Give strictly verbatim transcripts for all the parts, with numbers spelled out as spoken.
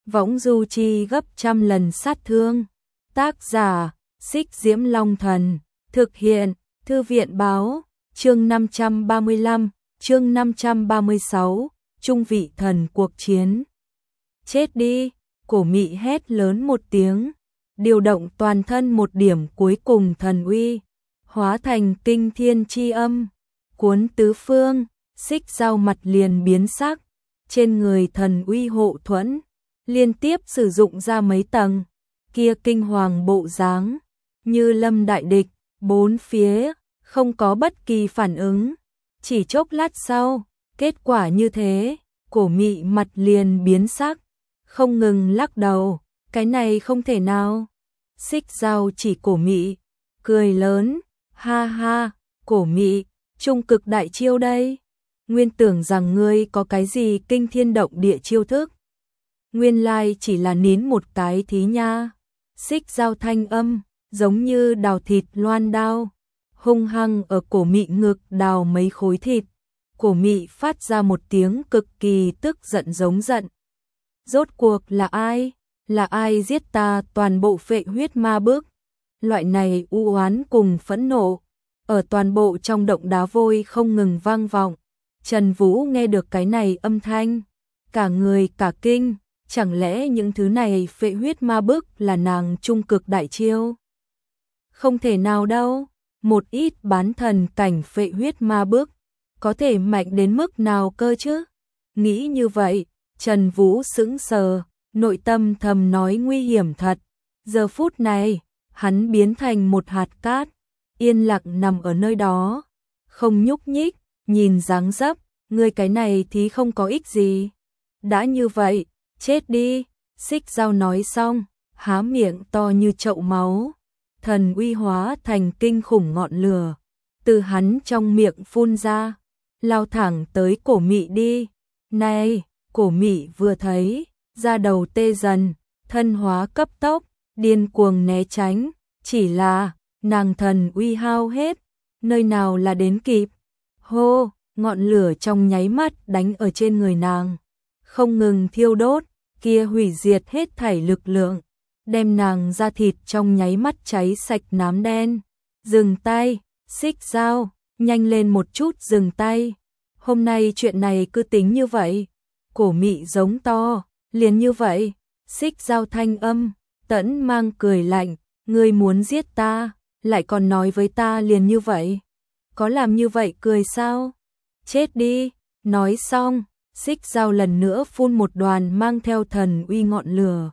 võng du chi gấp trăm lần sát thương. Tác giả, Xích Diễm Long Thần, thực hiện, Thư viện báo, chương năm trăm ba mươi lăm, chương năm trăm ba mươi sáu, trung vị thần cuộc chiến. Chết đi, Cổ Mị hét lớn một tiếng, điều động toàn thân một điểm cuối cùng thần uy, hóa thành kinh thiên chi âm, cuốn tứ phương. Xích Dao mặt liền biến sắc, trên người thần uy hộ thuẫn, liên tiếp sử dụng ra mấy tầng, kia kinh hoàng bộ dáng, như lâm đại địch, bốn phía, không có bất kỳ phản ứng. Chỉ chốc lát sau, kết quả như thế, Cổ Mị mặt liền biến sắc, không ngừng lắc đầu, cái này không thể nào. Xích Dao chỉ Cổ Mị, cười lớn, ha ha, Cổ Mị, trung cực đại chiêu đây. Nguyên tưởng rằng ngươi có cái gì kinh thiên động địa chiêu thức. Nguyên lai chỉ là nín một cái thí nha. Xích Dao thanh âm, giống như đào thịt loan đao, hung hăng ở Cổ Mị ngực đào mấy khối thịt. Cổ Mị phát ra một tiếng cực kỳ tức giận giống giận. Rốt cuộc là ai? Là ai giết ta toàn bộ phệ huyết ma bức? Loại này u oán cùng phẫn nộ, ở toàn bộ trong động đá vôi không ngừng vang vọng. Trần Vũ nghe được cái này âm thanh, cả người cả kinh, chẳng lẽ những thứ này phệ huyết ma bức là nàng trung cực đại chiêu? Không thể nào đâu, một ít bán thần cảnh phệ huyết ma bức, có thể mạnh đến mức nào cơ chứ? Nghĩ như vậy, Trần Vũ sững sờ, nội tâm thầm nói nguy hiểm thật. Giờ phút này, hắn biến thành một hạt cát, yên lặng nằm ở nơi đó, không nhúc nhích, nhìn dáng dấp, ngươi cái này thì không có ích gì. Đã như vậy, chết đi. Xích Dao nói xong, há miệng to như chậu máu, thần uy hóa thành kinh khủng ngọn lửa, từ hắn trong miệng phun ra, lao thẳng tới Cổ Mị đi. Này, Cổ Mị vừa thấy, da đầu tê dần, thân hóa cấp tốc, điên cuồng né tránh, chỉ là, nàng thần uy hao hết, nơi nào là đến kịp. Hô, ngọn lửa trong nháy mắt đánh ở trên người nàng, không ngừng thiêu đốt, kia hủy diệt hết thảy lực lượng, đem nàng da thịt trong nháy mắt cháy sạch nám đen. Dừng tay, Xích Dao, nhanh lên một chút dừng tay. Hôm nay chuyện này cứ tính như vậy. Cổ Mị giống to, liền như vậy. Xích Dao thanh âm, tẫn mang cười lạnh, ngươi muốn giết ta, lại còn nói với ta liền như vậy. Có làm như vậy cười sao? Chết đi. Nói xong, Xích Dao lần nữa phun một đoàn mang theo thần uy ngọn lửa.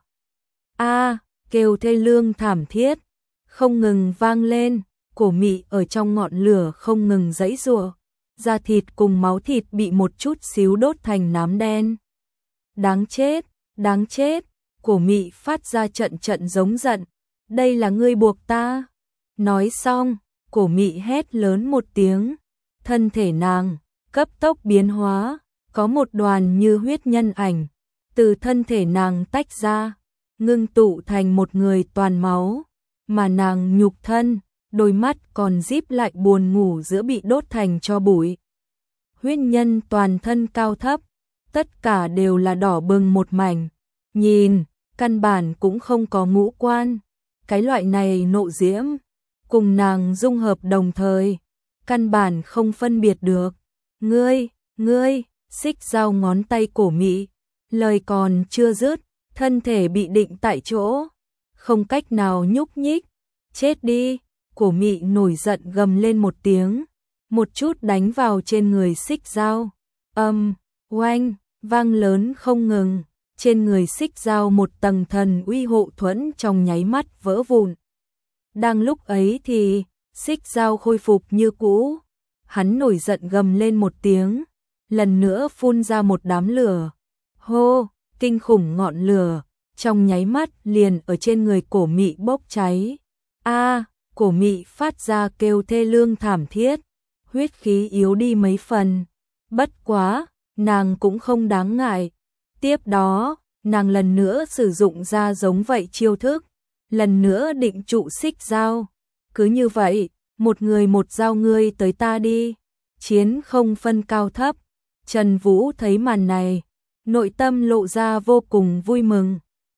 A, kêu thê lương thảm thiết, không ngừng vang lên. Cổ Mị ở trong ngọn lửa không ngừng giãy giụa, da thịt cùng máu thịt bị một chút xíu đốt thành nám đen. Đáng chết, đáng chết. Cổ Mị phát ra trận trận giống giận, đây là ngươi buộc ta. Nói xong, Cổ Mị hét lớn một tiếng, thân thể nàng cấp tốc biến hóa, có một đoàn như huyết nhân ảnh từ thân thể nàng tách ra, ngưng tụ thành một người toàn máu, mà nàng nhục thân, đôi mắt còn díp lại buồn ngủ giữa bị đốt thành tro bụi. Huyết nhân toàn thân cao thấp, tất cả đều là đỏ bừng một mảnh, nhìn, căn bản cũng không có ngũ quan. Cái loại này nộ diễm, cùng nàng dung hợp đồng thời, căn bản không phân biệt được. Ngươi, ngươi, Xích Dao ngón tay Cổ Mị, lời còn chưa dứt, thân thể bị định tại chỗ, không cách nào nhúc nhích. Chết đi. Cổ Mị nổi giận gầm lên một tiếng, một chút đánh vào trên người Xích Dao. Âm, oanh, vang lớn không ngừng, trên người Xích Dao một tầng thần uy hộ thuẫn trong nháy mắt vỡ vụn. Đang lúc ấy thì, Xích Dao khôi phục như cũ, hắn nổi giận gầm lên một tiếng, lần nữa phun ra một đám lửa. Hô, kinh khủng ngọn lửa, trong nháy mắt liền ở trên người Cổ Mị bốc cháy. A, Cổ Mị phát ra kêu thê lương thảm thiết, huyết khí yếu đi mấy phần. Bất quá, nàng cũng không đáng ngại. Tiếp đó, nàng lần nữa sử dụng ra giống vậy chiêu thức, lần nữa định trụ Xích Dao. Cứ như vậy, một người một dao, ngươi tới ta đi, chiến không phân cao thấp. Trần Vũ thấy màn này, nội tâm lộ ra vô cùng vui mừng.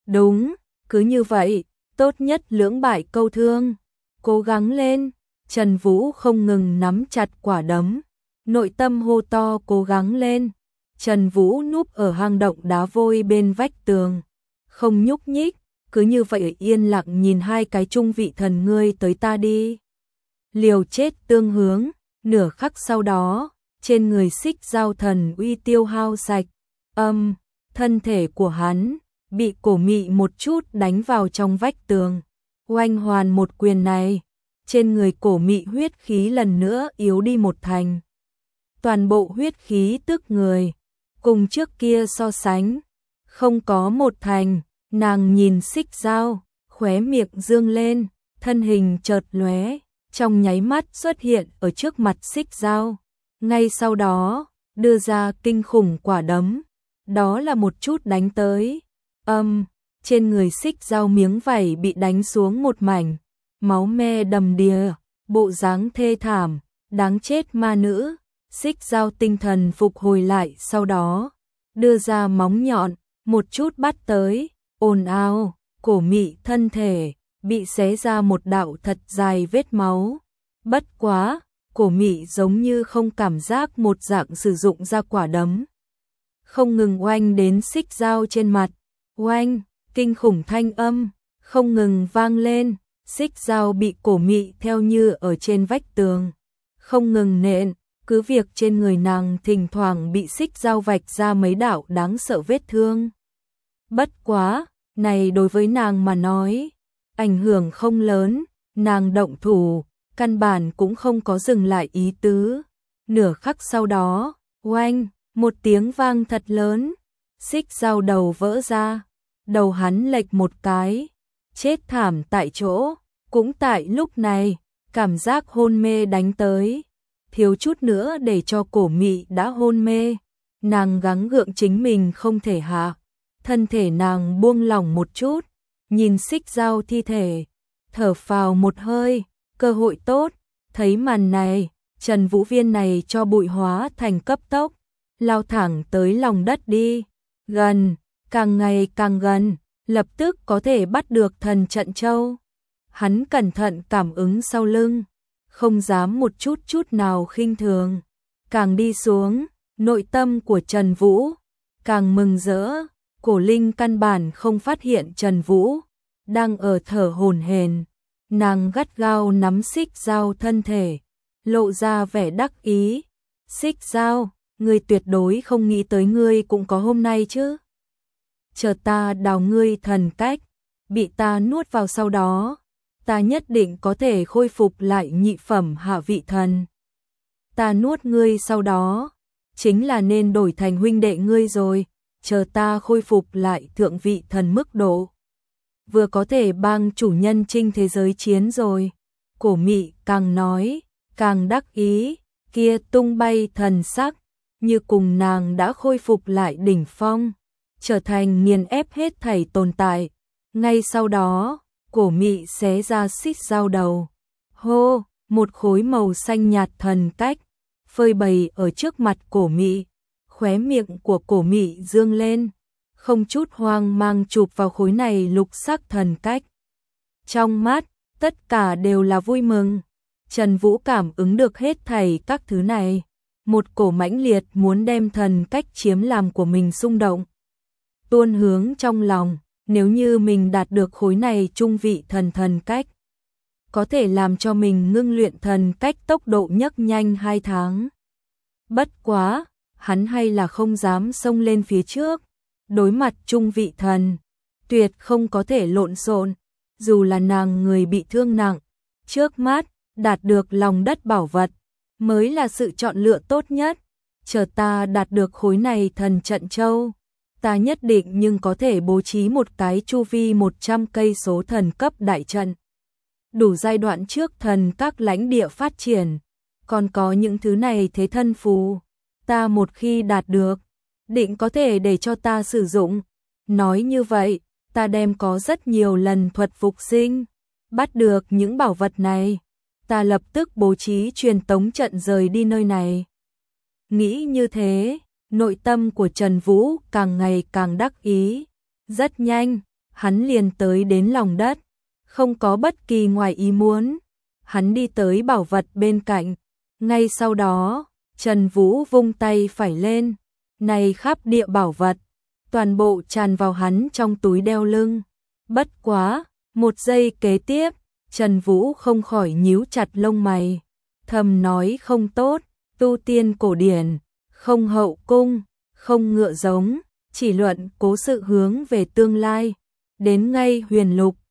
Đúng, cứ như vậy, tốt nhất lưỡng bại câu thương. Cố gắng lên, Trần Vũ không ngừng nắm chặt quả đấm, nội tâm hô to cố gắng lên. Trần Vũ núp ở hang động đá vôi bên vách tường, không nhúc nhích, cứ như vậy yên lặng nhìn hai cái trung vị thần ngươi tới ta đi. Liều chết tương hướng, nửa khắc sau đó, trên người Xích Dao thần uy tiêu hao sạch, âm, thân thể của hắn bị Cổ Mị một chút đánh vào trong vách tường. Oanh hoàn một quyền này, trên người Cổ Mị huyết khí lần nữa yếu đi một thành. Toàn bộ huyết khí tức người, cùng trước kia so sánh, không có một thành. Nàng nhìn Xích Dao, khóe miệng dương lên, thân hình chợt lóe, trong nháy mắt xuất hiện ở trước mặt Xích Dao. Ngay sau đó, đưa ra kinh khủng quả đấm, đó là một chút đánh tới. Âm, trên người Xích Dao miếng vảy bị đánh xuống một mảnh, máu me đầm đìa, bộ dáng thê thảm, đáng chết ma nữ. Xích Dao tinh thần phục hồi lại, sau đó đưa ra móng nhọn, một chút bắt tới, ồn ào, Cổ Mị thân thể bị xé ra một đạo thật dài vết máu. Bất quá, Cổ Mị giống như không cảm giác một dạng sử dụng ra quả đấm, không ngừng oanh đến Xích Dao trên mặt. Oanh, kinh khủng thanh âm không ngừng vang lên, Xích Dao bị Cổ Mị theo như ở trên vách tường, không ngừng nện, cứ việc trên người nàng thỉnh thoảng bị Xích Dao vạch ra mấy đạo đáng sợ vết thương. Bất quá, này đối với nàng mà nói, ảnh hưởng không lớn, nàng động thủ, căn bản cũng không có dừng lại ý tứ. Nửa khắc sau đó, oanh, một tiếng vang thật lớn, Xích Dao đầu vỡ ra, đầu hắn lệch một cái, chết thảm tại chỗ. Cũng tại lúc này, cảm giác hôn mê đánh tới, thiếu chút nữa để cho Cổ Mị đã hôn mê. Nàng gắng gượng chính mình không thể hạ, thân thể nàng buông lỏng một chút, nhìn Xích Dao thi thể, thở phào một hơi, cơ hội tốt. Thấy màn này, Trần Vũ viên này cho bụi hóa thành cấp tốc, lao thẳng tới lòng đất đi, gần, càng ngày càng gần, lập tức có thể bắt được thần trận châu. Hắn cẩn thận cảm ứng sau lưng, không dám một chút chút nào khinh thường. Càng đi xuống, nội tâm của Trần Vũ càng mừng rỡ. Cổ Linh căn bản không phát hiện Trần Vũ đang ở thở hổn hển, nàng gắt gao nắm Xích Dao thân thể, lộ ra vẻ đắc ý. Xích Dao, ngươi tuyệt đối không nghĩ tới ngươi cũng có hôm nay chứ? Chờ ta đào ngươi thần cách, bị ta nuốt vào sau đó, ta nhất định có thể khôi phục lại nhị phẩm hạ vị thần. Ta nuốt ngươi sau đó, chính là nên đổi thành huynh đệ ngươi rồi. Chờ ta khôi phục lại thượng vị thần mức độ, vừa có thể bang chủ nhân chinh thế giới chiến rồi. Cổ Mị càng nói, càng đắc ý, kia tung bay thần sắc, như cùng nàng đã khôi phục lại đỉnh phong, trở thành nghiền ép hết thảy tồn tại. Ngay sau đó, Cổ Mị xé ra Xích Dao đầu. Hô, một khối màu xanh nhạt thần cách phơi bày ở trước mặt Cổ Mị. Khóe miệng của Cổ Mị dương lên, không chút hoang mang chụp vào khối này lục sắc thần cách. Trong mắt, tất cả đều là vui mừng. Trần Vũ cảm ứng được hết thảy các thứ này, một cổ mãnh liệt muốn đem thần cách chiếm làm của mình xung động tuôn hướng trong lòng. Nếu như mình đạt được khối này trung vị thần thần cách, có thể làm cho mình ngưng luyện thần cách tốc độ nhấc nhanh hai tháng. Bất quá, hắn hay là không dám xông lên phía trước. Đối mặt trung vị thần, tuyệt không có thể lộn xộn, dù là nàng người bị thương nặng, trước mắt đạt được lòng đất bảo vật mới là sự chọn lựa tốt nhất. Chờ ta đạt được khối này thần trận châu, ta nhất định nhưng có thể bố trí một cái chu vi một trăm cây số thần cấp đại trận, đủ giai đoạn trước thần các lãnh địa phát triển. Còn có những thứ này thế thân phù, ta một khi đạt được, định có thể để cho ta sử dụng. Nói như vậy, ta đem có rất nhiều lần thuật phục sinh. Bắt được những bảo vật này, ta lập tức bố trí truyền tống trận rời đi nơi này. Nghĩ như thế, nội tâm của Trần Vũ càng ngày càng đắc ý. Rất nhanh, hắn liền tới đến lòng đất, không có bất kỳ ngoài ý muốn. Hắn đi tới bảo vật bên cạnh, ngay sau đó, Trần Vũ vung tay phải lên, này khắp địa bảo vật, toàn bộ tràn vào hắn trong túi đeo lưng. Bất quá, một giây kế tiếp, Trần Vũ không khỏi nhíu chặt lông mày, thầm nói không tốt, tu tiên cổ điển, không hậu cung, không ngựa giống, chỉ luận cố sự hướng về tương lai, đến ngay huyền lục,